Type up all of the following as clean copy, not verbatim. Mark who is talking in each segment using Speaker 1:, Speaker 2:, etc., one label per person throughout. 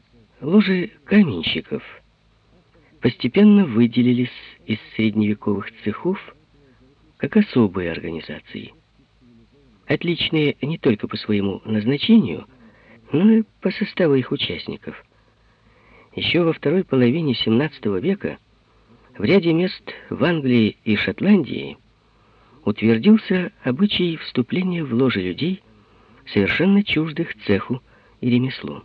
Speaker 1: Ложи каменщиков постепенно выделились из средневековых цехов как особые организации, отличные не только по своему назначению, но и по составу их участников. Еще во второй половине XVII века в ряде мест в Англии и Шотландии утвердился обычай вступления в ложи людей, совершенно чуждых цеху и ремеслу.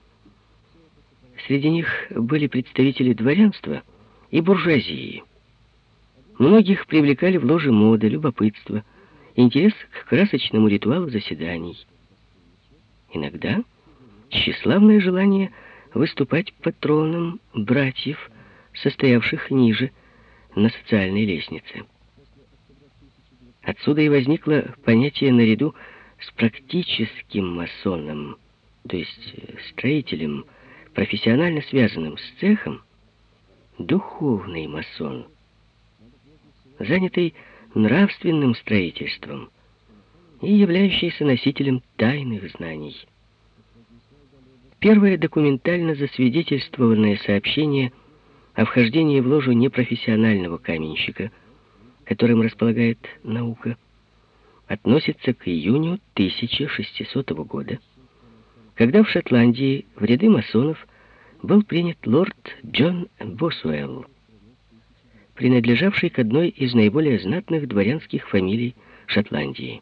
Speaker 1: Среди них были представители дворянства и буржуазии. Многих привлекали в ложи мода, любопытство, интерес к красочному ритуалу заседаний. Иногда тщеславное желание выступать патроном братьев, состоявших ниже на социальной лестнице. Отсюда и возникло понятие наряду с практическим масоном, то есть строителем, профессионально связанным с цехом, духовный масон, занятый нравственным строительством и являющийся носителем тайных знаний. Первое документально засвидетельствованное сообщение о вхождении в ложу непрофессионального каменщика, которым располагает наука, относится к июню 1600 года, когда в Шотландии в ряды масонов был принят лорд Джон Босуэлл, принадлежавший к одной из наиболее знатных дворянских фамилий Шотландии.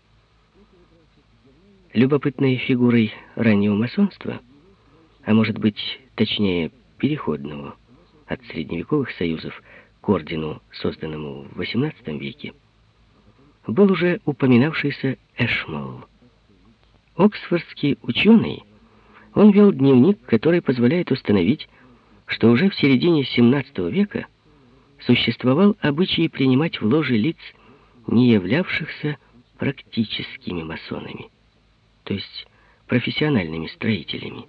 Speaker 1: Любопытной фигурой раннего масонства, а может быть, точнее, переходного от средневековых союзов к ордену, созданному в XVIII веке, был уже упоминавшийся Эшмолл. Оксфордский ученый, он вел дневник, который позволяет установить, что уже в середине XVII века существовал обычай принимать в ложе лиц, не являвшихся практическими масонами, то есть профессиональными строителями.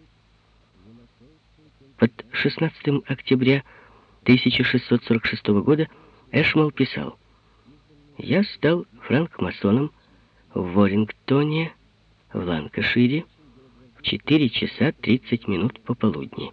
Speaker 1: Под 16 октября 1646 года Эшмолл писал: «Я стал франкмасоном в Уоррингтоне, в Ланкашире, в 4 часа 30 минут пополудни».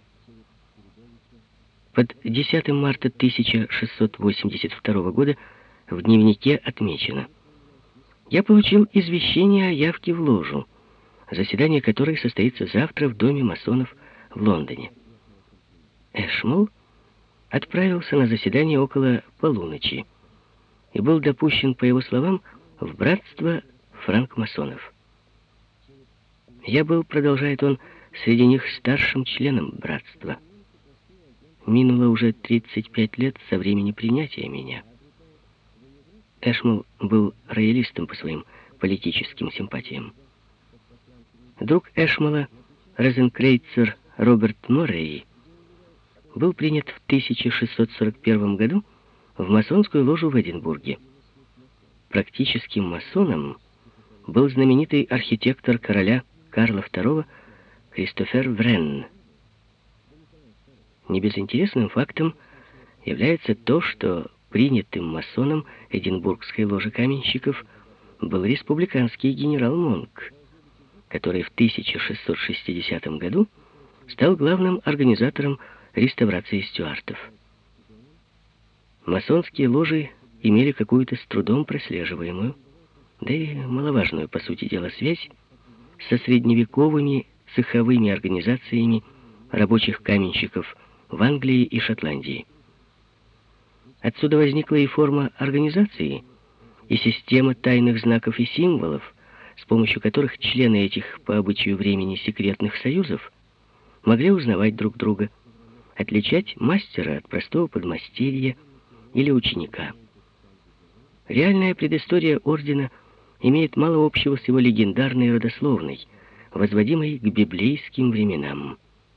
Speaker 1: Под 10 марта 1682 года в дневнике отмечено: «Я получил извещение о явке в ложу, заседание которой состоится завтра в доме масонов в Лондоне». Эшмолл отправился на заседание около полуночи и был допущен, по его словам, в братство франкмасонов. «Я был, — продолжает он, — среди них старшим членом братства. Минуло уже 35 лет со времени принятия меня». Эшмолл был роялистом по своим политическим симпатиям. Друг Эшмолла, розенкрейцер Роберт Моррей, был принят в 1641 году в масонскую ложу в Эдинбурге. Практическим масоном был знаменитый архитектор короля Карла II Кристофер Врен. Небезынтересным фактом является то, что принятым масоном Эдинбургской ложи каменщиков был республиканский генерал Монк, который в 1660 году стал главным организатором реставрации стюартов. Масонские ложи имели какую-то с трудом прослеживаемую, да и маловажную, по сути дела, связь со средневековыми цеховыми организациями рабочих каменщиков в Англии и Шотландии. Отсюда возникла и форма организации, и система тайных знаков и символов, с помощью которых члены этих, по обычаю времени, секретных союзов могли узнавать друг друга, отличать мастера от простого подмастерья или ученика. Реальная предыстория ордена имеет мало общего с его легендарной родословной, возводимой к библейским временам.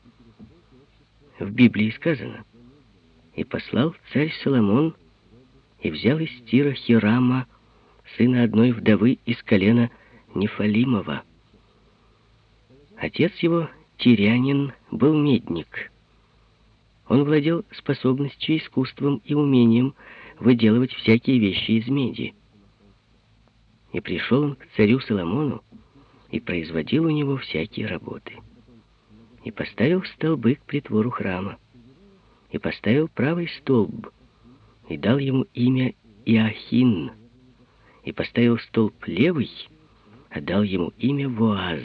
Speaker 1: В Библии сказано: «И послал царь Соломон, и взял из Тира Хирама, сына одной вдовы из колена Нефалимова. Отец его, тирянин, был медник. Он владел способностью, искусством и умением выделывать всякие вещи из меди. И пришел он к царю Соломону и производил у него всякие работы. и поставил столбы к притвору храма, и поставил правый столб, и дал ему имя Иохин, и поставил столб левый, а дал ему имя Воаз.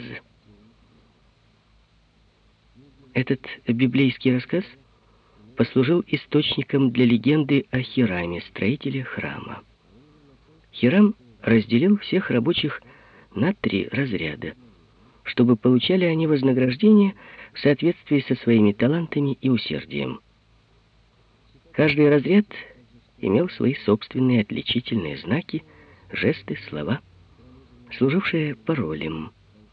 Speaker 1: Этот библейский рассказ послужил источником для легенды о Хираме, строителе храма. Хирам разделил всех рабочих на 3 разряда, чтобы получали они вознаграждение в соответствии со своими талантами и усердием. Каждый разряд имел свои собственные отличительные знаки, жесты, слова, служившие паролем.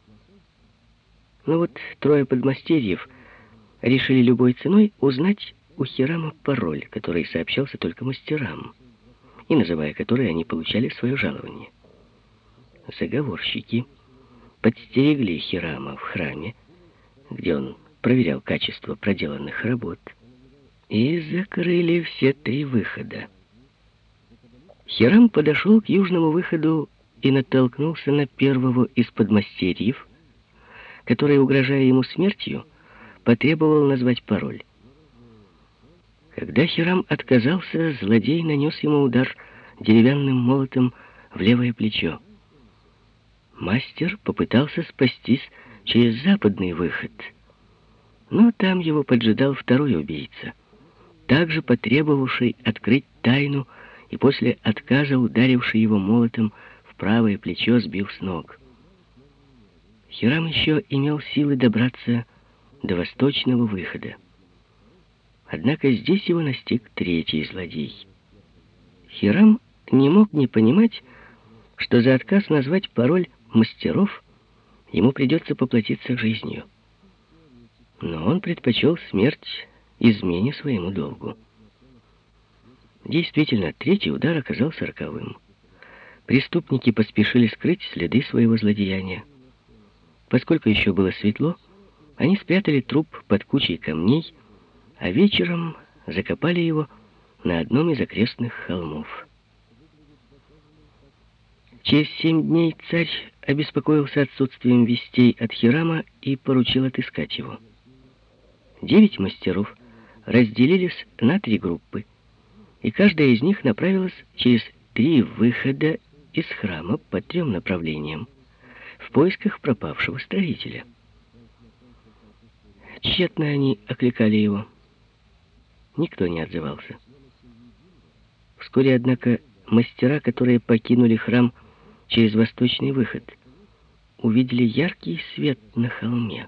Speaker 1: Но вот 3 подмастерьев решили любой ценой узнать у Хирама пароль, который сообщался только мастерам, и называя который они получали свое жалование. Заговорщики подстерегли Хирама в храме, где он проверял качество проделанных работ, и закрыли все 3 выхода. Хирам подошел к южному выходу и натолкнулся на первого из подмастерьев, который, угрожая ему смертью, потребовал назвать пароль. Когда Хирам отказался, злодей нанес ему удар деревянным молотом в левое плечо. Мастер попытался спастись через западный выход, но там его поджидал второй убийца, также потребовавший открыть тайну и после отказа ударивший его молотом в правое плечо, сбив с ног. Хирам еще имел силы добраться до восточного выхода. Однако здесь его настиг 3-й злодей. Хирам не мог не понимать, что за отказ назвать пароль мастеров ему придется поплатиться жизнью. Но он предпочел смерть измене своему долгу. Действительно, 3-й удар оказался роковым. Преступники поспешили скрыть следы своего злодеяния. Поскольку еще было светло, они спрятали труп под кучей камней, а вечером закопали его на одном из окрестных холмов. Через 7 дней царь обеспокоился отсутствием вестей от Хирама и поручил отыскать его. 9 мастеров разделились на 3 группы, и каждая из них направилась через 3 выхода из храма по 3 направлениям в поисках пропавшего строителя. Тщетно они окликали его. Никто не отзывался. Вскоре, однако, мастера, которые покинули храм через восточный выход, увидели яркий свет на холме.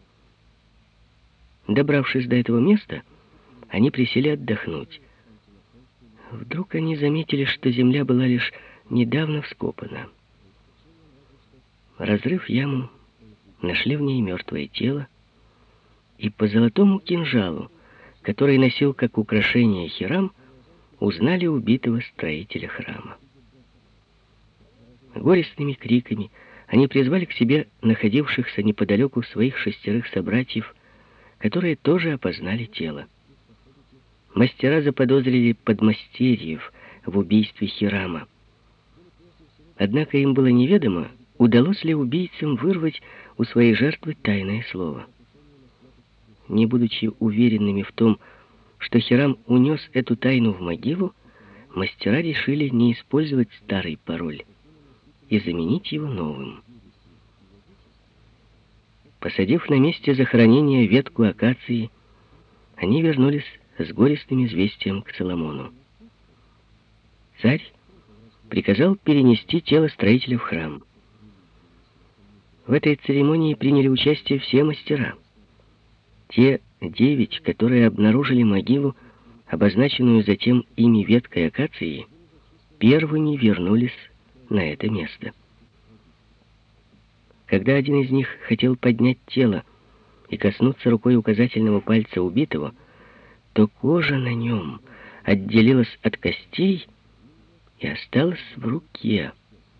Speaker 1: Добравшись до этого места, они присели отдохнуть. Вдруг они заметили, что земля была лишь недавно вскопана. Разрыв яму, нашли в ней мертвое тело, и по золотому кинжалу, который носил как украшение Хирам, узнали убитого строителя храма. Горестными криками они призвали к себе находившихся неподалеку своих 6 собратьев, которые тоже опознали тело. Мастера заподозрили подмастерьев в убийстве Хирама. Однако им было неведомо, удалось ли убийцам вырвать у своей жертвы тайное слово. Не будучи уверенными в том, что Хирам унес эту тайну в могилу, мастера решили не использовать старый пароль и заменить его новым. Посадив на месте захоронения ветку акации, они вернулись с горестным известием к Соломону. Царь приказал перенести тело строителя в храм. В этой церемонии приняли участие все мастера. Те 9, которые обнаружили могилу, обозначенную затем ими веткой акации, первыми вернулись на это место. Когда один из них хотел поднять тело и коснуться рукой указательного пальца убитого, то кожа на нем отделилась от костей и осталась в руке.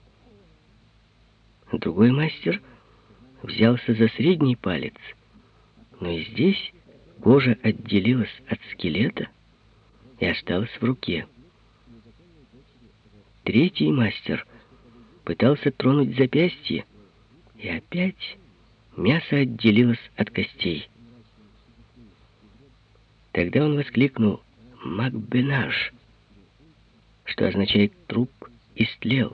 Speaker 1: Другой мастер взялся за средний палец, но и здесь кожа отделилась от скелета и осталась в руке. 3-й мастер пытался тронуть запястье, и опять мясо отделилось от костей. Тогда он воскликнул «Макбенаж», что означает «труп истлел».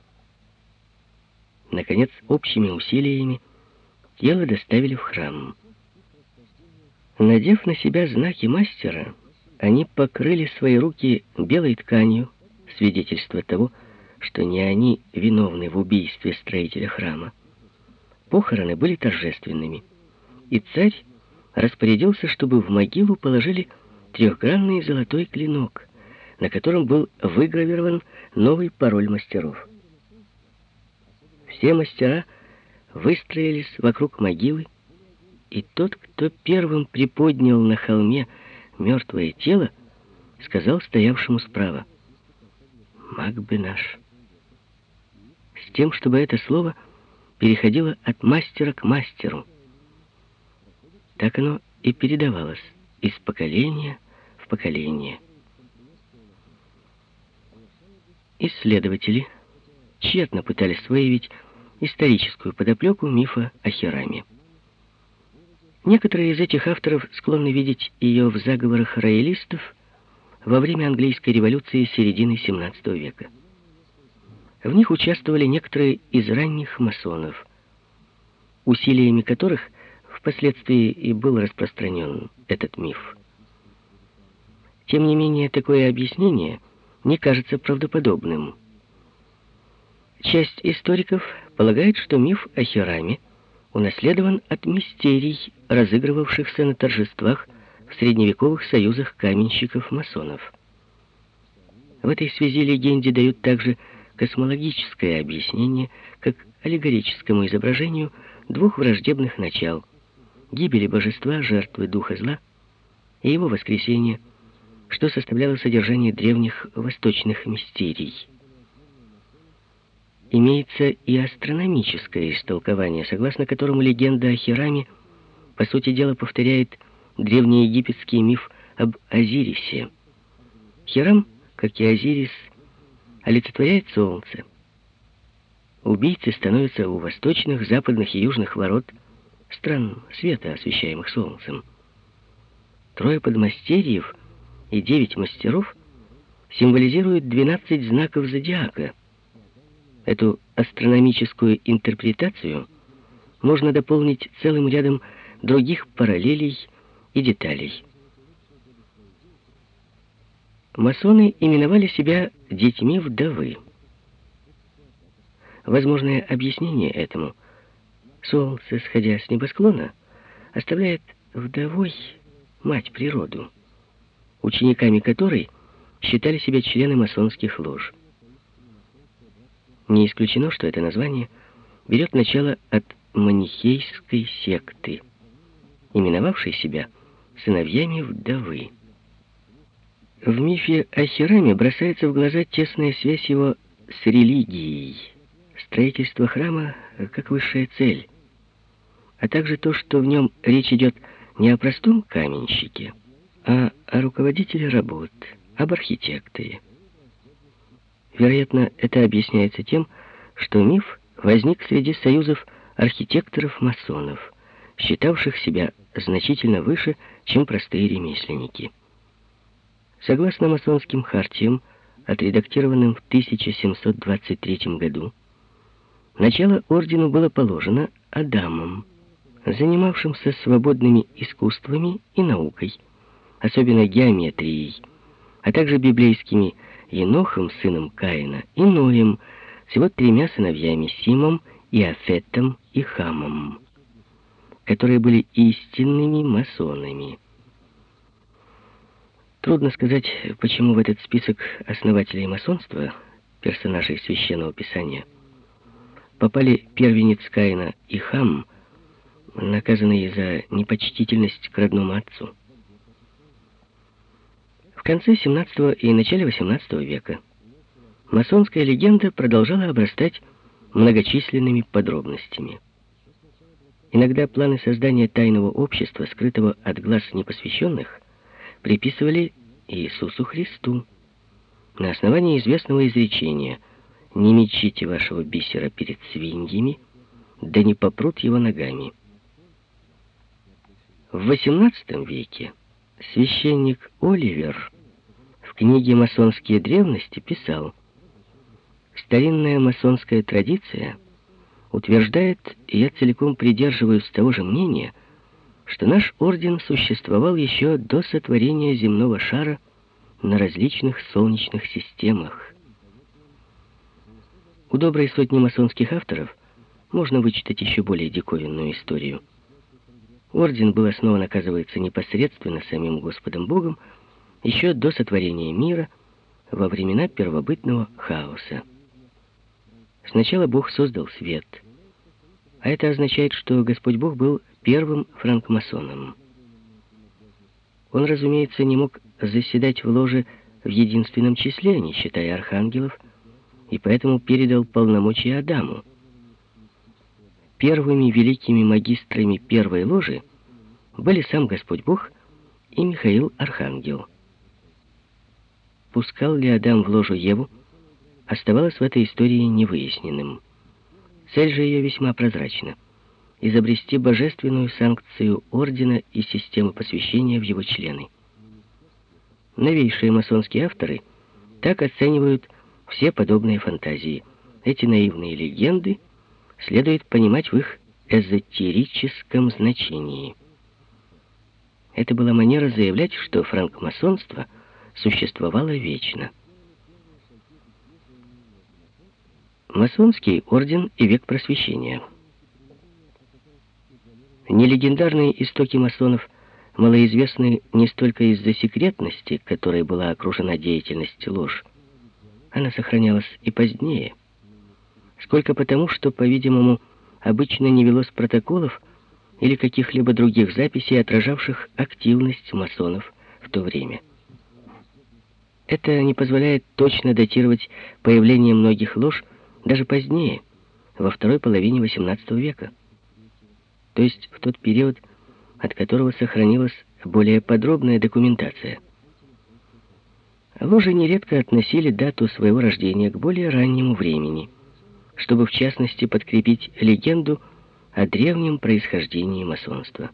Speaker 1: Наконец, общими усилиями тело доставили в храм. Надев на себя знаки мастера, они покрыли свои руки белой тканью, свидетельство того, что не они виновны в убийстве строителя храма. Похороны были торжественными, и царь распорядился, чтобы в могилу положили трехгранный золотой клинок, на котором был выгравирован новый пароль мастеров. Все мастера выстроились вокруг могилы, и тот, кто первым приподнял на холме мертвое тело, сказал стоявшему справа: «Макбенаж», с тем, чтобы это слово переходило от мастера к мастеру. Так оно и передавалось из поколения в поколение. Исследователи тщетно пытались выявить историческую подоплеку мифа о Хираме. Некоторые из этих авторов склонны видеть ее в заговорах роялистов во время английской революции середины XVII века. В них участвовали некоторые из ранних масонов, усилиями которых впоследствии и был распространен этот миф. Тем не менее, такое объяснение не кажется правдоподобным. Часть историков полагает, что миф о Хираме унаследован от мистерий, разыгрывавшихся на торжествах в средневековых союзах каменщиков-масонов. В этой связи легенде дают также космологическое объяснение, как аллегорическому изображению двух враждебных начал: гибели божества, жертвы духа зла, и его воскресения, что составляло содержание древних восточных мистерий. Имеется и астрономическое истолкование, согласно которому легенда о Хираме, по сути дела, повторяет древнеегипетский миф об Азирисе. Хирам, как и Азирис, олицетворяет солнце. Убийцы становятся у восточных, западных и южных ворот стран света, освещаемых солнцем. 3 подмастерьев и 9 мастеров символизируют 12 знаков зодиака. Эту астрономическую интерпретацию можно дополнить целым рядом других параллелей и деталей. Масоны именовали себя детьми вдовы. Возможное объяснение этому: солнце, сходя с небосклона, оставляет вдовой мать природу, учениками которой считали себя члены масонских лож. Не исключено, что это название берет начало от манихейской секты, именовавшей себя сыновьями вдовы. В мифе о Хираме бросается в глаза тесная связь его с религией, строительство храма как высшая цель, а также то, что в нем речь идет не о простом каменщике, а о руководителе работ, об архитекторе. Вероятно, это объясняется тем, что миф возник среди союзов архитекторов-масонов, считавших себя значительно выше, чем простые ремесленники. Согласно масонским хартиям, отредактированным в 1723 году, начало ордену было положено Адамом, занимавшимся свободными искусствами и наукой, особенно геометрией, а также библейскими Енохом, сыном Каина, и Ноем, с его 3 сыновьями Симом, Иафетом и Хамом, которые были истинными масонами. Трудно сказать, почему в этот список основателей масонства, персонажей Священного Писания, попали первенец Каина и Хам, наказанные за непочтительность к родному отцу. В конце XVII и начале XVIII века масонская легенда продолжала обрастать многочисленными подробностями. Иногда планы создания тайного общества, скрытого от глаз непосвященных, приписывали Иисусу Христу на основании известного изречения: «Не мечите вашего бисера перед свиньями, да не попрут его ногами». В XVIII веке Священник Оливер в книге «Масонские древности» писал: «Старинная масонская традиция утверждает, и я целиком придерживаюсь того же мнения, что наш орден существовал еще до сотворения земного шара на различных солнечных системах». У доброй сотни масонских авторов можно вычитать еще более диковинную историю. Орден был основан, оказывается, непосредственно самим Господом Богом еще до сотворения мира, во времена первобытного хаоса. Сначала Бог создал свет, а это означает, что Господь Бог был первым франкмасоном. Он, разумеется, не мог заседать в ложе в единственном числе, не считая архангелов, и поэтому передал полномочия Адаму. Первыми великими магистрами первой ложи были сам Господь Бог и Михаил Архангел. Пускал ли Адам в ложу Еву, оставалось в этой истории невыясненным. Цель же ее весьма прозрачна — изобрести божественную санкцию ордена и системы посвящения в его члены. Новейшие масонские авторы так оценивают все подобные фантазии. Эти наивные легенды следует понимать в их эзотерическом значении. Это была манера заявлять, что франкмасонство существовало вечно. Масонский орден и век просвещения. Нелегендарные истоки масонов малоизвестны не столько из-за секретности, которой была окружена деятельность лож, она сохранялась и позднее, сколько потому, что, по-видимому, обычно не велось протоколов или каких-либо других записей, отражавших активность масонов в то время. Это не позволяет точно датировать появление многих лож даже позднее, во второй половине XVIII века, то есть в тот период, от которого сохранилась более подробная документация. Ложи нередко относили дату своего рождения к более раннему времени, чтобы, в частности, подкрепить легенду о древнем происхождении масонства.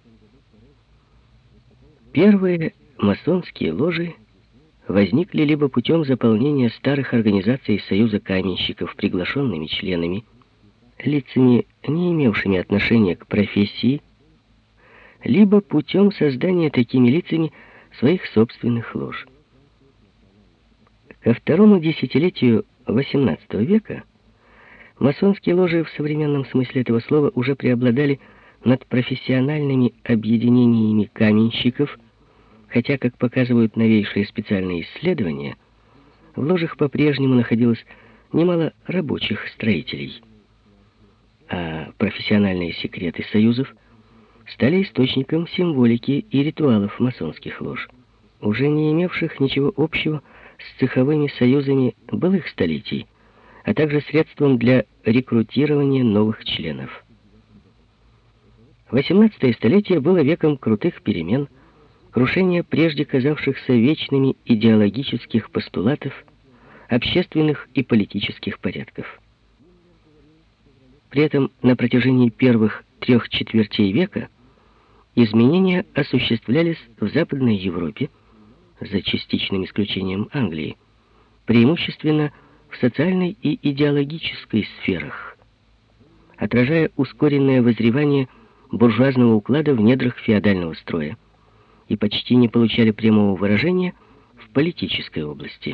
Speaker 1: Первые масонские ложи возникли либо путем заполнения старых организаций Союза каменщиков приглашенными членами, лицами, не имевшими отношения к профессии, либо путем создания такими лицами своих собственных лож. Ко второму десятилетию XVIII века масонские ложи в современном смысле этого слова уже преобладали над профессиональными объединениями каменщиков, хотя, как показывают новейшие специальные исследования, в ложах по-прежнему находилось немало рабочих строителей. А профессиональные секреты союзов стали источником символики и ритуалов масонских лож, уже не имевших ничего общего с цеховыми союзами былых столетий, а также средством для рекрутирования новых членов. XVIII столетие было веком крутых перемен, крушения прежде казавшихся вечными идеологических постулатов, общественных и политических порядков. При этом на протяжении первых 3/4 века изменения осуществлялись в Западной Европе, за частичным исключением Англии, преимущественно в социальной и идеологической сферах, отражая ускоренное вызревание буржуазного уклада в недрах феодального строя, и почти не получали прямого выражения в политической области.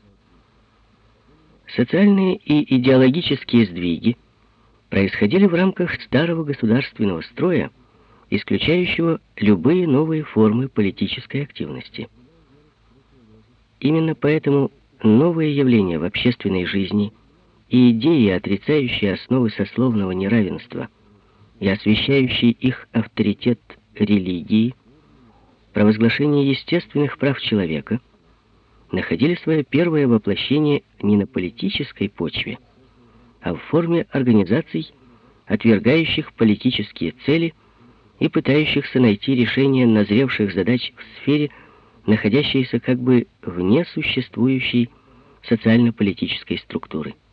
Speaker 1: Социальные и идеологические сдвиги происходили в рамках старого государственного строя, исключающего любые новые формы политической активности. Именно поэтому новые явления в общественной жизни и идеи, отрицающие основы сословного неравенства и освящающие их авторитет религии, провозглашение естественных прав человека, находили свое первое воплощение не на политической почве, а в форме организаций, отвергающих политические цели и пытающихся найти решение назревших задач в сфере, находящейся как бы вне существующей социально-политической структуры.